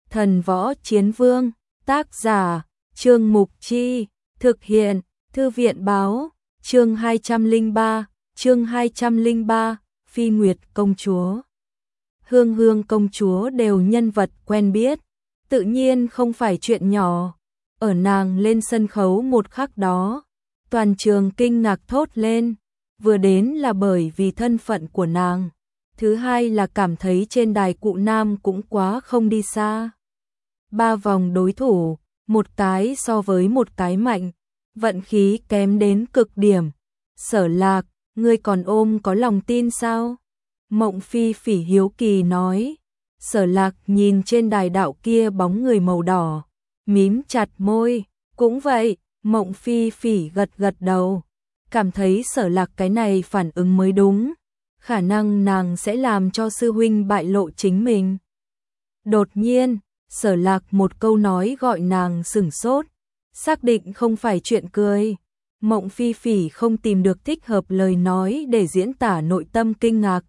Thần Võ Chiến Vương, tác giả, Trương Mục Chi, thực hiện, Thư viện Báo, chương 203, Phi Nguyệt Công Chúa. Hương Hương Công Chúa đều nhân vật quen biết, tự nhiên không phải chuyện nhỏ. Ở nàng lên sân khấu một khắc đó, toàn trường kinh ngạc thốt lên, vừa đến là bởi vì thân phận của nàng, thứ hai là cảm thấy trên đài cụ nam cũng quá không đi xa. 3 vòng đối thủ, một cái so với một cái mạnh, vận khí kém đến cực điểm. Sở Lạc, ngươi còn ôm có lòng tin sao? Mộng Phi Phỉ hiếu kỳ nói. Sở Lạc nhìn trên đài đạo kia bóng người màu đỏ, mím chặt môi. Cũng vậy, Mộng Phi Phỉ gật gật đầu, cảm thấy Sở Lạc cái này phản ứng mới đúng. Khả năng nàng sẽ làm cho sư huynh bại lộ chính mình. Đột nhiên, Sở Lạc một câu nói gọi nàng sửng sốt, xác định không phải chuyện cười. Mộng Phi Phỉ không tìm được thích hợp lời nói để diễn tả nội tâm kinh ngạc.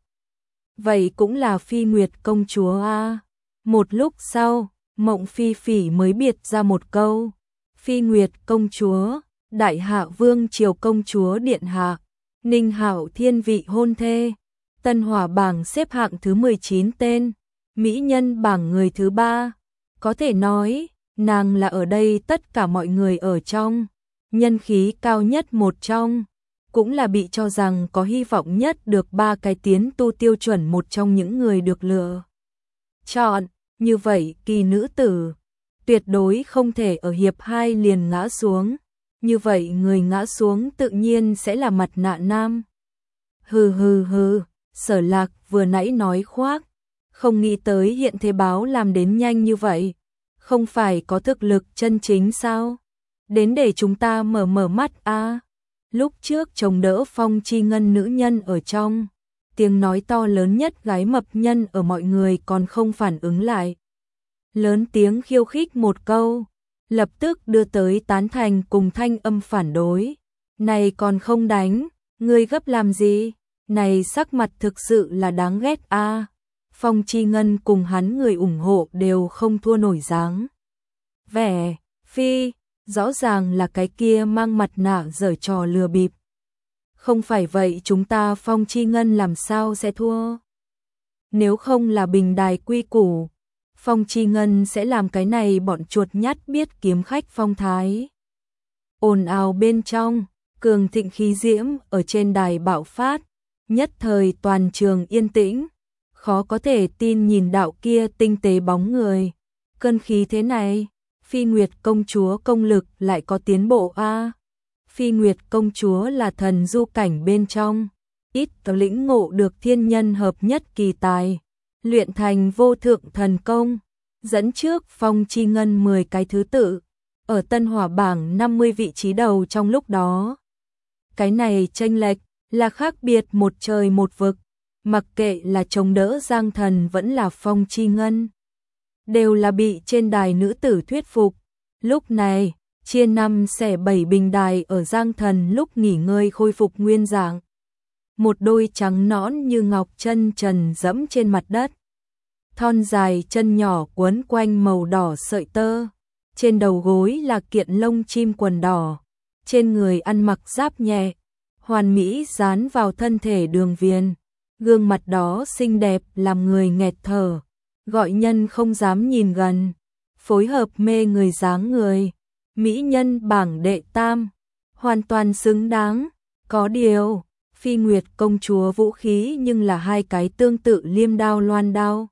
Vậy cũng là Phi Nguyệt Công Chúa a. Một lúc sau, Mộng Phi Phỉ mới biệt ra một câu. Phi Nguyệt Công Chúa, Đại Hạ Vương Triều Công Chúa Điện Hạ, Ninh Hạo Thiên vị hôn thê, Tân Hỏa bảng xếp hạng thứ 19 tên, Mỹ nhân bảng người thứ 3. Có thể nói, nàng là ở đây tất cả mọi người ở trong, nhân khí cao nhất một trong, cũng là bị cho rằng có hy vọng nhất được 3 cái tiến tu tiêu chuẩn một trong những người được lựa chọn. Như vậy kỳ nữ tử tuyệt đối không thể ở hiệp 2 liền ngã xuống, như vậy người ngã xuống tự nhiên sẽ là Mặt Nạ Nam. Hừ hừ hừ, Sở Lạc vừa nãy nói khoác, không nghĩ tới hiện thế báo làm đến nhanh như vậy, không phải có thực lực chân chính sao? Đến để chúng ta mở mắt a. Lúc trước chống đỡ Phong Chi Ngân nữ nhân ở trong, tiếng nói to lớn nhất gái mập nhân ở mọi người còn không phản ứng lại. Lớn tiếng khiêu khích một câu, lập tức đưa tới tán thành cùng thanh âm phản đối. Này còn không đánh, ngươi gấp làm gì? Này sắc mặt thực sự là đáng ghét a. Phong Chi Ngân cùng hắn người ủng hộ đều không thua nổi dáng vẻ. Phi, rõ ràng là cái kia mang mặt nạ giở trò lừa bịp. Không phải vậy chúng ta Phong Chi Ngân làm sao sẽ thua? Nếu không là bình đài quy củ, Phong Chi Ngân sẽ làm cái này bọn chuột nhắt biết kiếm khách phong thái. Ồn ào bên trong, cường thịnh khí diễm ở trên đài bạo phát, nhất thời toàn trường yên tĩnh, khó có thể tin nhìn đạo kia tinh tế bóng người. Cơn khí thế này, Phi Nguyệt Công Chúa công lực lại có tiến bộ a. Phi Nguyệt Công Chúa là thần du cảnh bên trong, ít có lĩnh ngộ được thiên nhân hợp nhất kỳ tài, luyện thành vô thượng thần công, dẫn trước Phong Chi Ngân 10 cái thứ tự, ở Tân Hỏa bảng 50 vị trí đầu trong lúc đó. Cái này chênh lệch là khác biệt một trời một vực, mặc kệ là chống đỡ Giang Thần vẫn là Phong Chi Ngân, đều là bị trên đài nữ tử thuyết phục. Lúc này, chia 5 xẻ 7 bình đài ở Giang Thần lúc nghỉ ngơi khôi phục nguyên dạng. Một đôi trắng nõn như ngọc chân trần dẫm trên mặt đất. Thon dài chân nhỏ quấn quanh màu đỏ sợi tơ. Trên đầu gối là kiện lông chim quần đỏ. Trên người ăn mặc giáp nhẹ, hoàn mỹ dán vào thân thể đường viền. Gương mặt đó xinh đẹp làm người nghẹt thở, gọi nhân không dám nhìn gần. Phối hợp mê người dáng người, mỹ nhân bảng đệ tam, hoàn toàn xứng đáng. Có điều, Phi Nguyệt Công Chúa vũ khí nhưng là 2 cái tương tự liêm đao loan đao.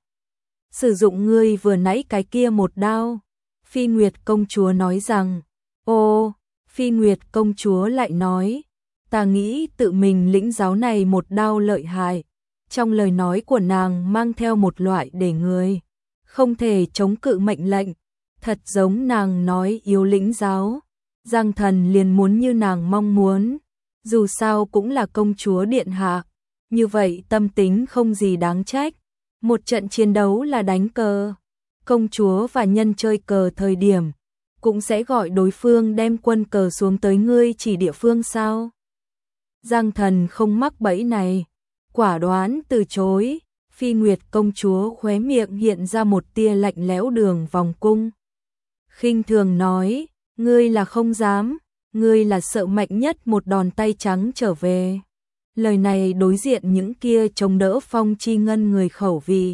Sử dụng ngươi vừa nãy cái kia một đao. Phi Nguyệt Công Chúa nói rằng, ô, Phi Nguyệt Công Chúa lại nói, ta nghĩ tự mình lĩnh giáo này một đao lợi hại. Trong lời nói của nàng mang theo một loại để người không thể chống cự mệnh lệnh, thật giống nàng nói yếu lĩnh giáo. Giang Thần liền muốn như nàng mong muốn, dù sao cũng là công chúa điện hạ, như vậy tâm tính không gì đáng trách. Một trận chiến đấu là đánh cờ, công chúa và nhân chơi cờ thời điểm, cũng sẽ gọi đối phương đem quân cờ xuống tới ngươi chỉ địa phương sao. Giang Thần không mắc bẫy này, quả đoán từ chối. Phi Nguyệt công chúa khóe miệng hiện ra một tia lạnh lẽo đường vòng cung. Khinh thường nói, ngươi là không dám, ngươi là sợ mạnh nhất một đòn tay trắng trở về. Lời này đối diện những kia chống đỡ Phong Chi Ngân người khẩu vị.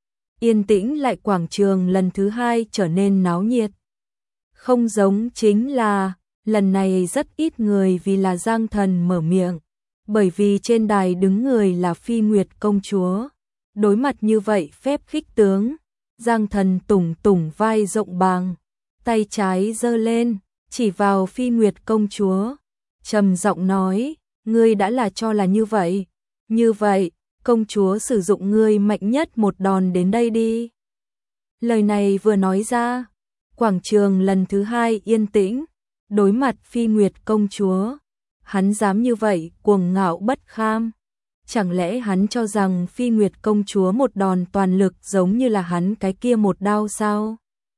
Yên tĩnh lại quảng trường lần thứ hai trở nên náo nhiệt. Không giống chính là, lần này rất ít người vì là Giang Thần mở miệng, bởi vì trên đài đứng người là Phi Nguyệt công chúa. Đối mặt như vậy phép khích tướng, Giang Thần tủng tủng vai rộng bàng, tay trái giơ lên, chỉ vào Phi Nguyệt công chúa, trầm giọng nói, ngươi đã là cho là như vậy. Như vậy, công chúa sử dụng ngươi mạnh nhất một đòn đến đây đi. Lời này vừa nói ra, quảng trường lần thứ hai yên tĩnh, đối mặt Phi Nguyệt công chúa, hắn dám như vậy cuồng ngạo bất kham. Chẳng lẽ hắn cho rằng Phi Nguyệt công chúa một đòn toàn lực giống như là hắn cái kia một đao sao?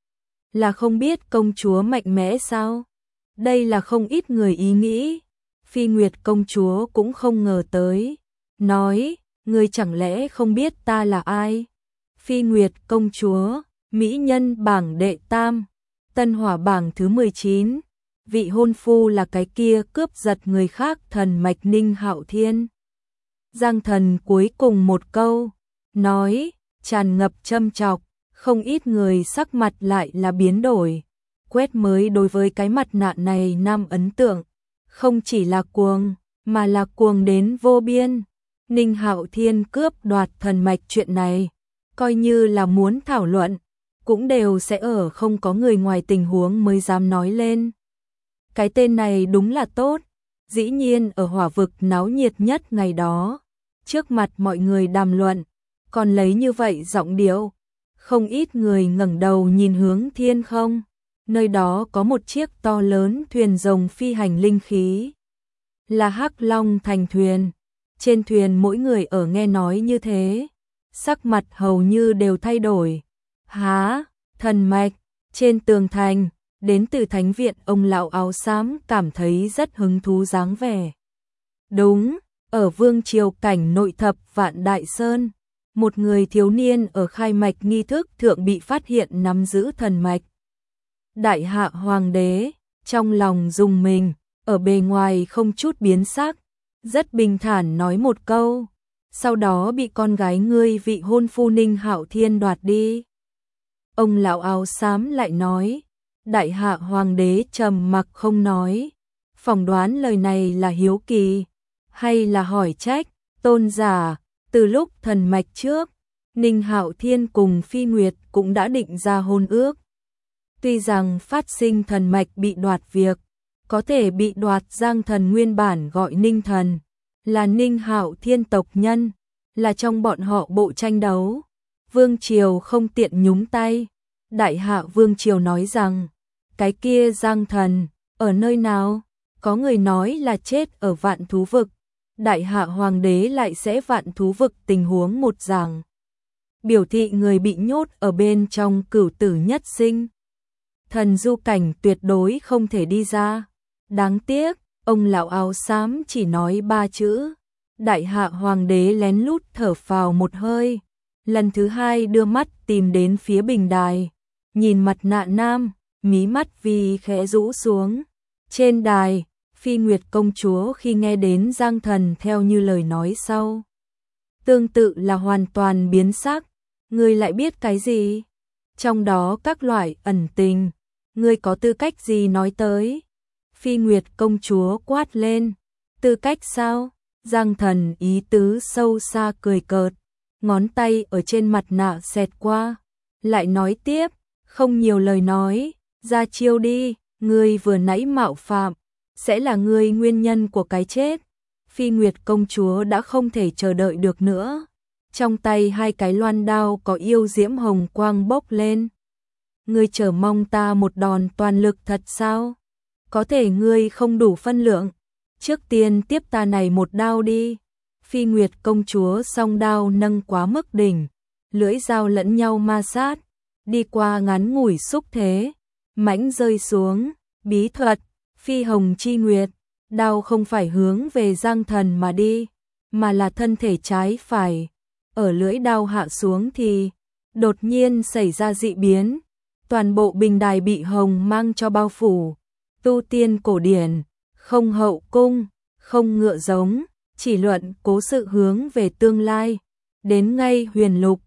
Là không biết công chúa mạnh mẽ sao? Đây là không ít người ý nghĩ. Phi Nguyệt công chúa cũng không ngờ tới. Nói, ngươi chẳng lẽ không biết ta là ai? Phi Nguyệt công chúa, mỹ nhân bảng đệ tam, tân hỏa bảng thứ 19. Vị hôn phu là cái kia cướp giật người khác thần mạch Ninh Hạo Thiên. Giang Thần cuối cùng một câu, nói, tràn ngập châm chọc, không ít người sắc mặt lại là biến đổi. Quét mới đối với cái mặt nạ này nam ấn tượng, không chỉ là cuồng, mà là cuồng đến vô biên. Ninh Hạo Thiên cướp đoạt thần mạch chuyện này, coi như là muốn thảo luận, cũng đều sẽ ở không có người ngoài tình huống mới dám nói lên. Cái tên này đúng là tốt, dĩ nhiên ở hỏa vực náo nhiệt nhất ngày đó, trước mặt mọi người đàm luận, còn lấy như vậy giọng điệu, không ít người ngẩng đầu nhìn hướng thiên không, nơi đó có một chiếc to lớn thuyền rồng phi hành linh khí, là Hắc Long thành thuyền, trên thuyền mỗi người ở nghe nói như thế, sắc mặt hầu như đều thay đổi. Há, thần mạch, trên tường thành, đến từ thánh viện ông lão áo xám cảm thấy rất hứng thú dáng vẻ. Đúng, ở vương triều cảnh nội thập vạn đại sơn, một người thiếu niên ở khai mạch nghi thức thượng bị phát hiện nắm giữ thần mạch. Đại hạ hoàng đế, trong lòng rùng mình, ở bề ngoài không chút biến sắc, rất bình thản nói một câu, sau đó bị con gái ngươi vị hôn phu Ninh Hạo Thiên đoạt đi. Ông lão áo xám lại nói, đại hạ hoàng đế trầm mặc không nói, phỏng đoán lời này là hiếu kỳ, hay là hỏi trách, tôn giả, từ lúc thần mạch trước, Ninh Hạo Thiên cùng Phi Nguyệt cũng đã định ra hôn ước. Tuy rằng phát sinh thần mạch bị đoạt việc, có thể bị đoạt Giang Thần nguyên bản gọi Ninh Thần, là Ninh Hạo Thiên tộc nhân, là trong bọn họ bộ tranh đấu. Vương Triều không tiện nhúng tay. Đại hạ Vương Triều nói rằng, cái kia Giang Thần, ở nơi nào? Có người nói là chết ở Vạn Thú Vực. Đại hạ Hoàng đế lại sẽ Vạn Thú Vực tình huống một giảng. Biểu thị người bị nhốt ở bên trong cửu tử nhất sinh. Thần du cảnh tuyệt đối không thể đi ra. Đáng tiếc, ông lão áo xám chỉ nói 3 chữ. Đại hạ Hoàng đế lén lút thở phào một hơi. Lần thứ hai đưa mắt tìm đến phía bình đài. Nhìn mặt nạ nam, mí mắt vì khẽ rũ xuống. Trên đài, Phi Nguyệt công chúa khi nghe đến Giang Thần theo như lời nói sau. Tương tự là hoàn toàn biến sắc. Ngươi lại biết cái gì? Trong đó các loại ẩn tình. Ngươi có tư cách gì nói tới? Phi Nguyệt công chúa quát lên. Tư cách sao? Giang Thần ý tứ sâu xa cười cợt. Ngón tay ở trên mặt nạ xẹt qua. Lại nói tiếp. Không nhiều lời nói. Ra chiêu đi. Ngươi vừa nãy mạo phạm. Sẽ là ngươi nguyên nhân của cái chết. Phi Nguyệt công chúa đã không thể chờ đợi được nữa. Trong tay hai cái loan đao có yêu diễm hồng quang bốc lên. Ngươi chờ mong ta một đòn toàn lực thật sao? Có thể ngươi không đủ phân lượng. Trước tiên tiếp ta này một đao đi. Phi Nguyệt công chúa song đao nâng quá mức đỉnh. Lưỡi dao lẫn nhau ma sát. Đi qua ngắn ngủi xúc thế. Mãnh rơi xuống. Bí thuật. Phi hồng chi nguyệt. Đao không phải hướng về Giang Thần mà đi. Mà là thân thể trái phải. ở lưỡi đao hạ xuống thì đột nhiên xảy ra dị biến, toàn bộ bình đài bị hồng mang cho bao phủ. Tu tiên cổ điển, không hậu cung, không ngựa giống, chỉ luận cố sự hướng về tương lai. Đến ngay huyền lục,